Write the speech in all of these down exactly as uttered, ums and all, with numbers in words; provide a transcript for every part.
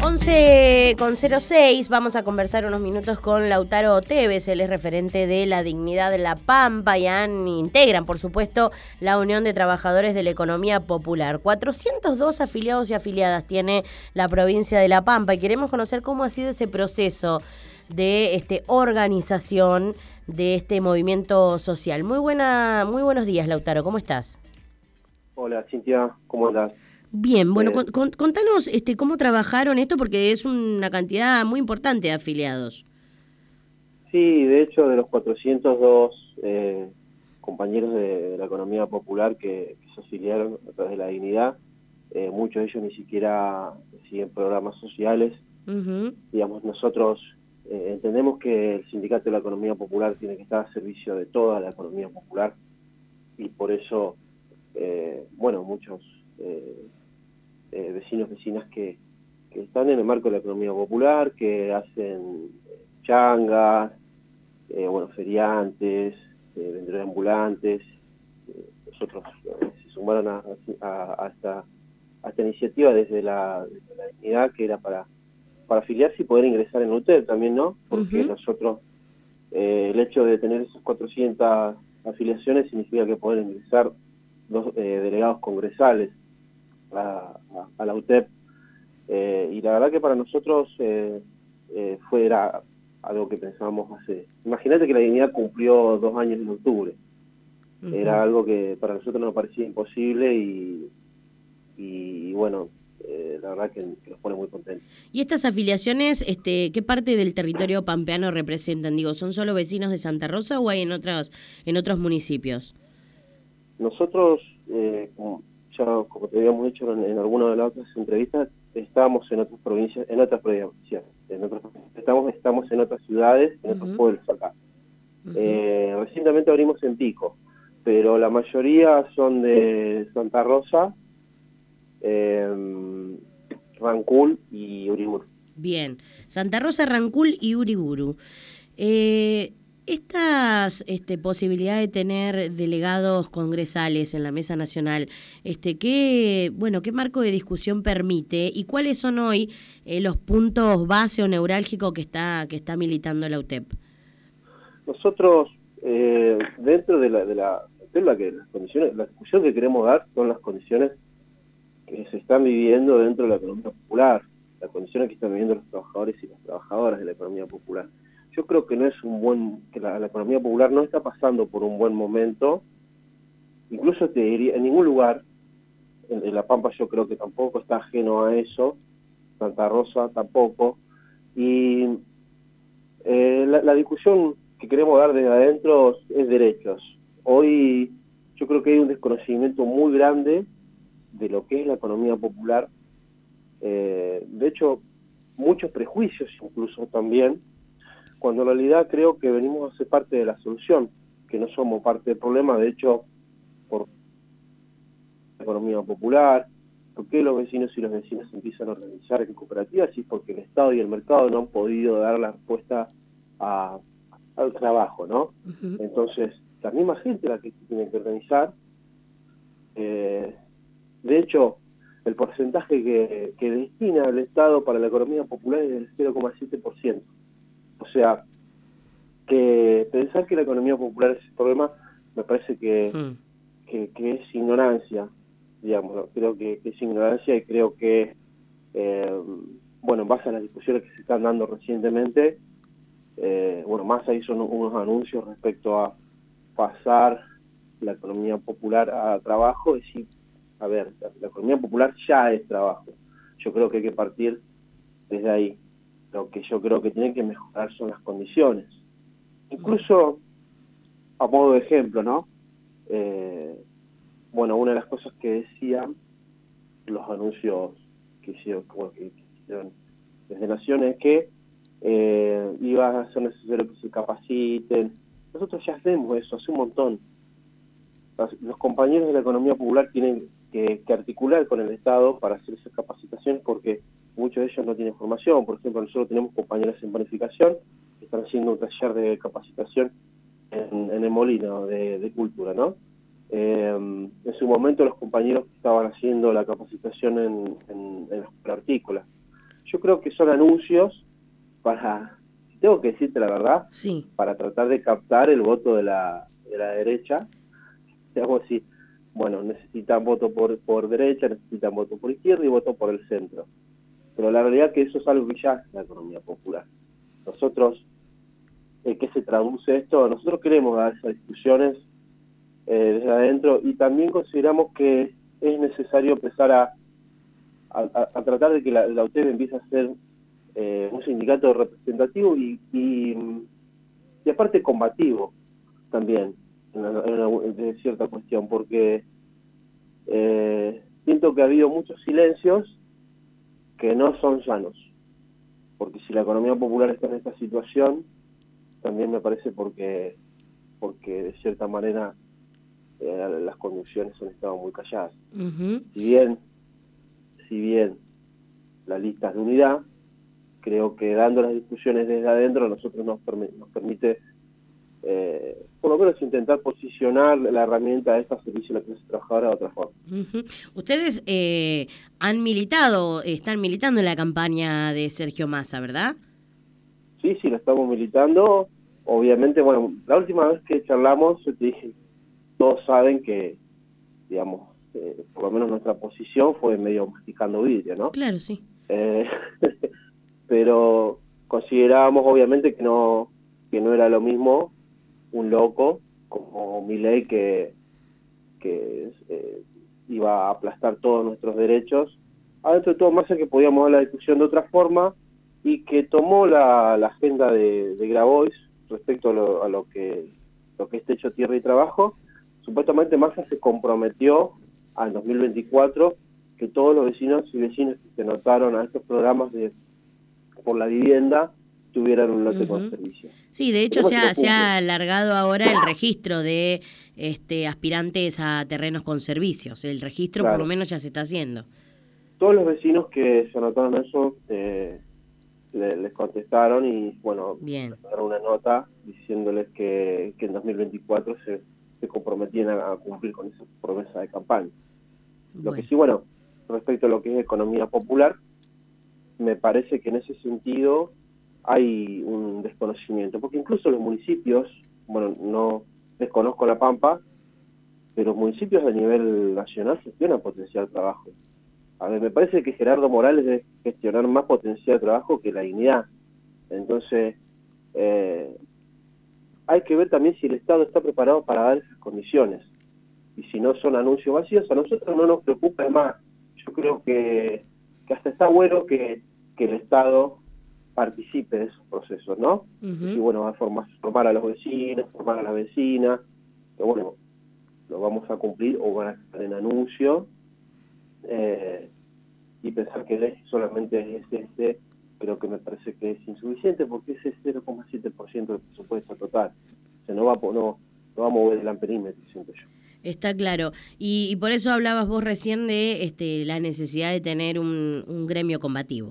once con cero seis, vamos a conversar unos minutos con Lautaro Tevez, él es referente de La Dignidad de La Pampa y han, integran, por supuesto, la Unión de Trabajadores de la Economía Popular. cuatrocientos dos afiliados y afiliadas tiene la provincia de La Pampa y queremos conocer cómo ha sido ese proceso de este, organización de este movimiento social. Muy buena, muy buenos días, Lautaro, ¿cómo estás? Hola, Cintia, ¿cómo andás? Bien, bueno, Eh, con, con, contanos este, cómo trabajaron esto, porque es una cantidad muy importante de afiliados. sí, de hecho, de los cuatrocientos dos eh, compañeros de, de la economía popular que, que se afiliaron a través de La Dignidad, eh, muchos de ellos ni siquiera siguen programas sociales. Uh-huh. Digamos, nosotros eh, entendemos que el Sindicato de la Economía Popular tiene que estar a servicio de toda la economía popular y por eso, eh, bueno, muchos eh, eh, vecinos, vecinas que, que están en el marco de la economía popular, que hacen changas, eh, bueno, feriantes, eh, vendedores ambulantes, eh, nosotros eh, se sumaron a, a, a, esta, a esta iniciativa desde la, desde la Dignidad, que era para, para afiliarse y poder ingresar en U T E P también, ¿no? Porque Uh-huh. nosotros, eh, el hecho de tener esas cuatrocientas afiliaciones significa que poder ingresar dos eh, delegados congresales a, a, a la U T E P, eh, y la verdad que para nosotros eh, eh, fue era algo que pensábamos hace... Imagínate que La Dignidad cumplió dos años en octubre. Uh-huh. Era algo que para nosotros nos parecía imposible y, y, y bueno, eh, la verdad que, que nos pone muy contentos. ¿Y estas afiliaciones, este, qué parte del territorio pampeano representan? Digo, ¿son solo vecinos de Santa Rosa o hay en otros, en otros municipios? Nosotros, eh, como ya como te habíamos dicho en, en alguna de las otras entrevistas, estamos en otras provincias, en otras provincias, en otras, estamos, estamos en otras ciudades, en otros Uh-huh. pueblos acá. Uh-huh. Eh, recientemente abrimos en Pico, pero la mayoría son de Santa Rosa, eh, Rancul y Uriburu. Bien, Santa Rosa, Rancul y Uriburu. Eh, estas este, posibilidad de tener delegados congresales en la mesa nacional, este, ¿qué, bueno, qué marco de discusión permite y cuáles son hoy eh, los puntos base o neurálgicos que está que está militando la U T E P? Nosotros, eh, dentro de la, de la, de la que las condiciones, la discusión que queremos dar son las condiciones que se están viviendo dentro de la economía popular, las condiciones que están viviendo los trabajadores y las trabajadoras de la economía popular. Yo creo que no es un buen, que la, la economía popular no está pasando por un buen momento, incluso te diría, en ningún lugar, en, en La Pampa yo creo que tampoco está ajeno a eso, Santa Rosa tampoco, y eh, la, la discusión que queremos dar desde adentro es derechos. Hoy yo creo que hay un desconocimiento muy grande de lo que es la economía popular, eh, de hecho muchos prejuicios incluso también, cuando en realidad creo que venimos a ser parte de la solución, que no somos parte del problema. De hecho, por la economía popular, por qué los vecinos y las vecinas empiezan a organizar en cooperativas, y porque el Estado y el mercado no han podido dar la respuesta a, al trabajo, ¿no? Uh-huh. Entonces, la misma gente la que tiene que organizar, eh, de hecho, el porcentaje que, que destina el Estado para la economía popular es del cero coma siete por ciento. O sea, que pensar que la economía popular es el problema me parece que, Uh-huh. que, que es ignorancia, digamos, ¿no? Creo que, que es ignorancia y creo que, eh, bueno, en base a las discusiones que se están dando recientemente, eh, bueno, más ahí son unos anuncios respecto a pasar la economía popular a trabajo, es decir, a ver, la, la economía popular ya es trabajo. Yo creo que hay que partir desde ahí. Lo que yo creo que tiene que mejorar son las condiciones. Incluso, a modo de ejemplo, ¿no? Eh, bueno, una de las cosas que decían los anuncios que hicieron, bueno, que, que hicieron desde Naciones es que eh, iba a ser necesario que se capaciten. Nosotros ya hacemos eso hace un montón. Los, los compañeros de la economía popular tienen que, que articular con el Estado para hacer esas capacitaciones, porque muchos de ellos no tienen formación. Por ejemplo, nosotros tenemos compañeros en planificación que están haciendo un taller de capacitación en, en el Molino de, de Cultura, ¿no? Eh, en su momento los compañeros que estaban haciendo la capacitación en, en, en la escuela hortícola. yo creo que son anuncios para, si tengo que decirte la verdad, sí. para tratar de captar el voto de la, de la derecha. Digamos así, bueno, necesitan voto por, por derecha, necesitan voto por izquierda y voto por el centro. Pero la realidad es que eso es algo que ya es la economía popular. Nosotros, ¿en qué se traduce esto? Nosotros queremos dar esas discusiones eh, desde adentro y también consideramos que es necesario empezar a, a, a tratar de que la, la U T E B empiece a ser eh, un sindicato representativo y, y, y aparte combativo también en, la, en, la, en cierta cuestión, porque eh, siento que ha habido muchos silencios que no son sanos, porque si la economía popular está en esta situación, también me parece porque porque de cierta manera eh, las conducciones han estado muy calladas. Uh-huh. Si bien, si bien la lista es de unidad, creo que dando las discusiones desde adentro a nosotros nos, perm nos permite eh, por lo menos intentar posicionar la herramienta de esta servicio a la clase trabajadora de otra forma. Uh-huh. Ustedes eh, han militado, están militando en la campaña de Sergio Massa, ¿verdad? Sí, sí, lo estamos militando. Obviamente, bueno, la última vez que charlamos, yo te dije, todos saben que, digamos, eh, por lo menos nuestra posición fue medio masticando vidrio, ¿no? Claro, sí. Eh, pero considerábamos obviamente que no que no era lo mismo un loco como Milei que, que eh, iba a aplastar todos nuestros derechos, adentro de todo más que podíamos dar la discusión de otra forma y que tomó la, la agenda de, de Grabois respecto a lo, a lo que lo que es techo, tierra y trabajo. Supuestamente Massa se comprometió al dos mil veinticuatro que todos los vecinos y vecinas que se anotaron a estos programas de por la vivienda tuvieran un lote uh-huh. con servicios. Sí, de hecho se ha, se ha alargado ahora el registro de este aspirantes a terrenos con servicios. El registro claro. por lo menos ya se está haciendo. Todos los vecinos que se anotaron a eso eh, le, les contestaron y bueno, Bien. dieron una nota diciéndoles que, que en dos mil veinticuatro se, se comprometían a, a cumplir con esa promesa de campaña. Bueno. Lo que sí, bueno, respecto a lo que es economía popular, me parece que en ese sentido hay un desconocimiento, porque incluso los municipios, bueno, no desconozco La Pampa, pero los municipios a nivel nacional gestionan potencial trabajo. A ver, me parece que Gerardo Morales debe gestionar más potencial de trabajo que la dignidad. Entonces, eh, hay que ver también si el Estado está preparado para dar esas condiciones. Y si no son anuncios vacíos, a nosotros no nos preocupa más. Yo creo que, que hasta está bueno que, que el Estado participe de esos procesos, ¿no? Uh-huh. Y bueno, va a formar, formar a los vecinos, formar a las vecinas, que bueno, lo vamos a cumplir o van a estar en anuncio, eh, y pensar que solamente es este, creo que me parece que es insuficiente porque ese es cero coma siete por ciento del presupuesto total. O sea, no va, no, no va a mover el amperímetro, siento yo. Está claro. Y, y por eso hablabas vos recién de este, la necesidad de tener un, un gremio combativo.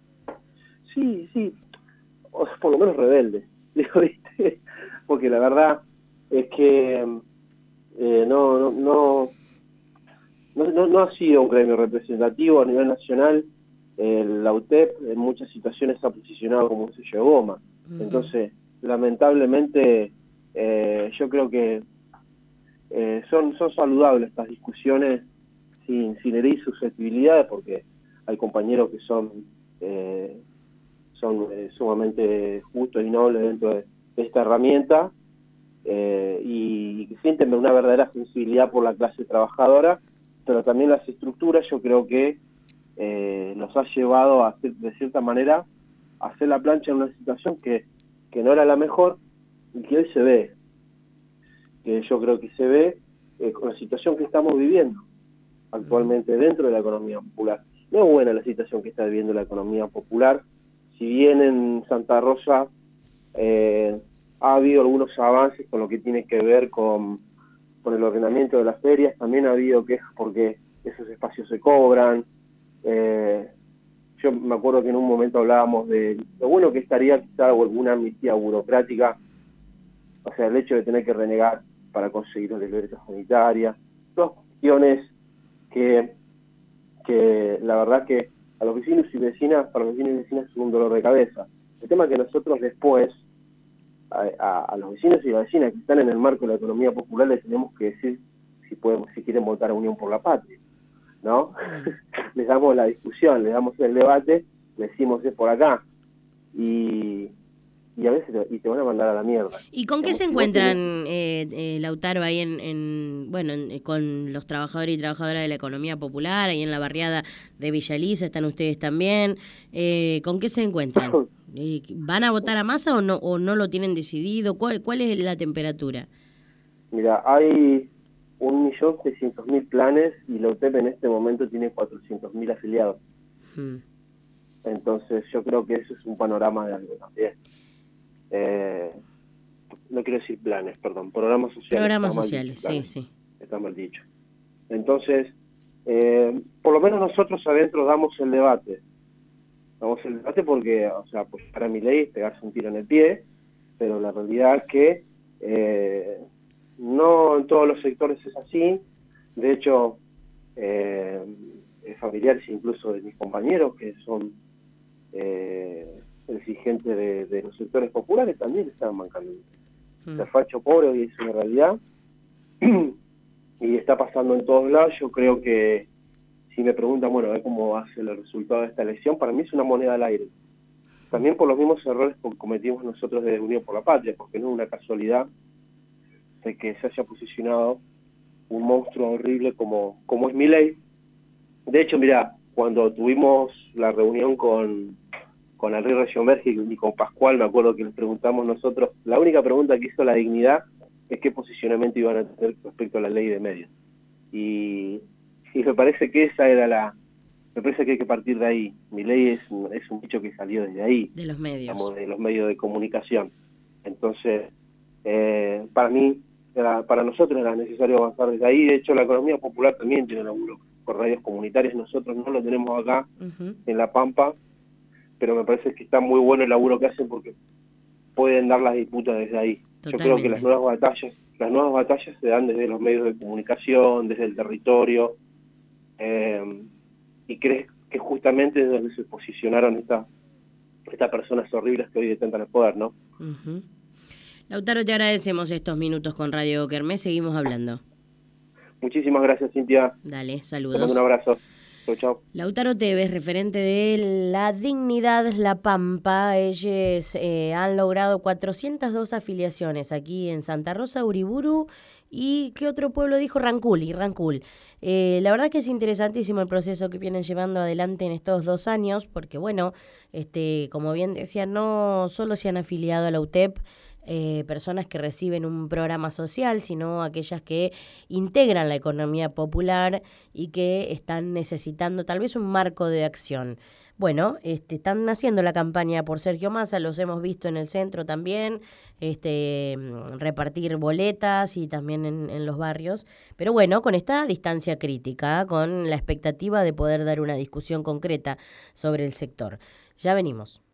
Sí, sí, o por lo menos rebelde, digo, ¿viste? Porque la verdad es que eh, no, no, no, no, no, no ha sido un gremio representativo a nivel nacional. Eh, la U T E P en muchas situaciones se ha posicionado como un sello de goma. Uh-huh. Entonces, lamentablemente, eh, yo creo que eh, son, son saludables estas discusiones sin, sin herir susceptibilidades, porque hay compañeros que son... Eh, son eh, sumamente justos y nobles dentro de, de esta herramienta eh, y, y que sienten una verdadera sensibilidad por la clase trabajadora, pero también las estructuras yo creo que eh, nos ha llevado a hacer, de cierta manera a hacer la plancha en una situación que, que no era la mejor y que hoy se ve, que yo creo que se ve eh, con la situación que estamos viviendo actualmente dentro de la economía popular. No es buena la situación que está viviendo la economía popular. Si bien en Santa Rosa eh, ha habido algunos avances con lo que tiene que ver con, con el ordenamiento de las ferias, también ha habido quejas porque esos espacios se cobran. Eh, yo me acuerdo que en un momento hablábamos de lo bueno que estaría quizá alguna amnistía burocrática, o sea, el hecho de tener que renegar para conseguir una libreta sanitaria, todas cuestiones que, que la verdad que a los vecinos y vecinas, para los vecinos y vecinas es un dolor de cabeza. El tema es que nosotros después, a, a, a los vecinos y vecinas que están en el marco de la economía popular, les tenemos que decir si podemos, si quieren votar a Unión por la Patria, ¿no? Les damos la discusión, les damos el debate, les decimos es por acá, y, y a veces te, y te van a mandar a la mierda. ¿Y con qué se encuentran, eh, eh, Lautaro, ahí en, en bueno, en, con los trabajadores y trabajadoras de la economía popular, ahí en la barriada de Villa Elisa, están ustedes también? Eh, ¿Con qué se encuentran? Eh, ¿Van a votar a Massa o no, o no lo tienen decidido? ¿Cuál, cuál es la temperatura? Mira, hay un millón seiscientos mil planes y la U T E P en este momento tiene cuatrocientos mil afiliados. Hmm. Entonces yo creo que eso es un panorama de algo también. Eh, no quiero decir planes, perdón, programas sociales. Programas sociales, dicho, sí, sí. Está mal dicho. Entonces, eh, por lo menos nosotros adentro damos el debate. Damos el debate porque, o sea, pues para mi ley es pegarse un tiro en el pie, pero la realidad es que eh, no en todos los sectores es así. De hecho, eh, familiares incluso de mis compañeros que son eh, exigentes de, de los sectores populares también están mancando. Mm. El facho pobre hoy es una realidad y está pasando en todos lados. Yo creo que si me preguntan, bueno, a ver cómo va a ser el resultado de esta elección, para mí es una moneda al aire. También por los mismos errores que cometimos nosotros desde Unión por la Patria, porque no es una casualidad de que se haya posicionado un monstruo horrible como, como es Milei. De hecho, mira, cuando tuvimos la reunión con, con Henry Reggio-Bergi y con Pascual, me acuerdo que les preguntamos nosotros, la única pregunta que hizo La Dignidad es qué posicionamiento iban a tener respecto a la ley de medios. Y, y me parece que esa era la... Me parece que hay que partir de ahí. Milei es, es un bicho que salió desde ahí. De los medios. Digamos, de los medios de comunicación. Entonces, eh, para mí, era, para nosotros era necesario avanzar desde ahí. De hecho, la economía popular también tiene laburo por radios comunitarias. Nosotros no lo tenemos acá, uh-huh. en La Pampa, pero me parece que está muy bueno el laburo que hacen porque pueden dar las disputas desde ahí. Totalmente. Yo creo que las nuevas batallas, las nuevas batallas se dan desde los medios de comunicación, desde el territorio, eh, y crees que justamente desde donde se posicionaron estas estas personas horribles que hoy detentan el poder, ¿no? Uh-huh. Lautaro, te agradecemos estos minutos con Radio Kermés, seguimos hablando. Muchísimas gracias, Cintia. Dale, saludos. Te mando un abrazo. Chau, chau. Lautaro Tevez, referente de La Dignidad La Pampa. Ellos eh, han logrado cuatrocientas dos afiliaciones aquí en Santa Rosa, Uriburu y ¿qué otro pueblo dijo? Rancul y Rancul. Eh, la verdad que es interesantísimo el proceso que vienen llevando adelante en estos dos años, porque bueno, este, como bien decía, no solo se han afiliado a la U T E P eh, personas que reciben un programa social, sino aquellas que integran la economía popular y que están necesitando tal vez un marco de acción. Bueno, este, están haciendo la campaña por Sergio Massa, los hemos visto en el centro también, este, repartir boletas y también en, en los barrios, pero bueno, con esta distancia crítica, con la expectativa de poder dar una discusión concreta sobre el sector. Ya venimos.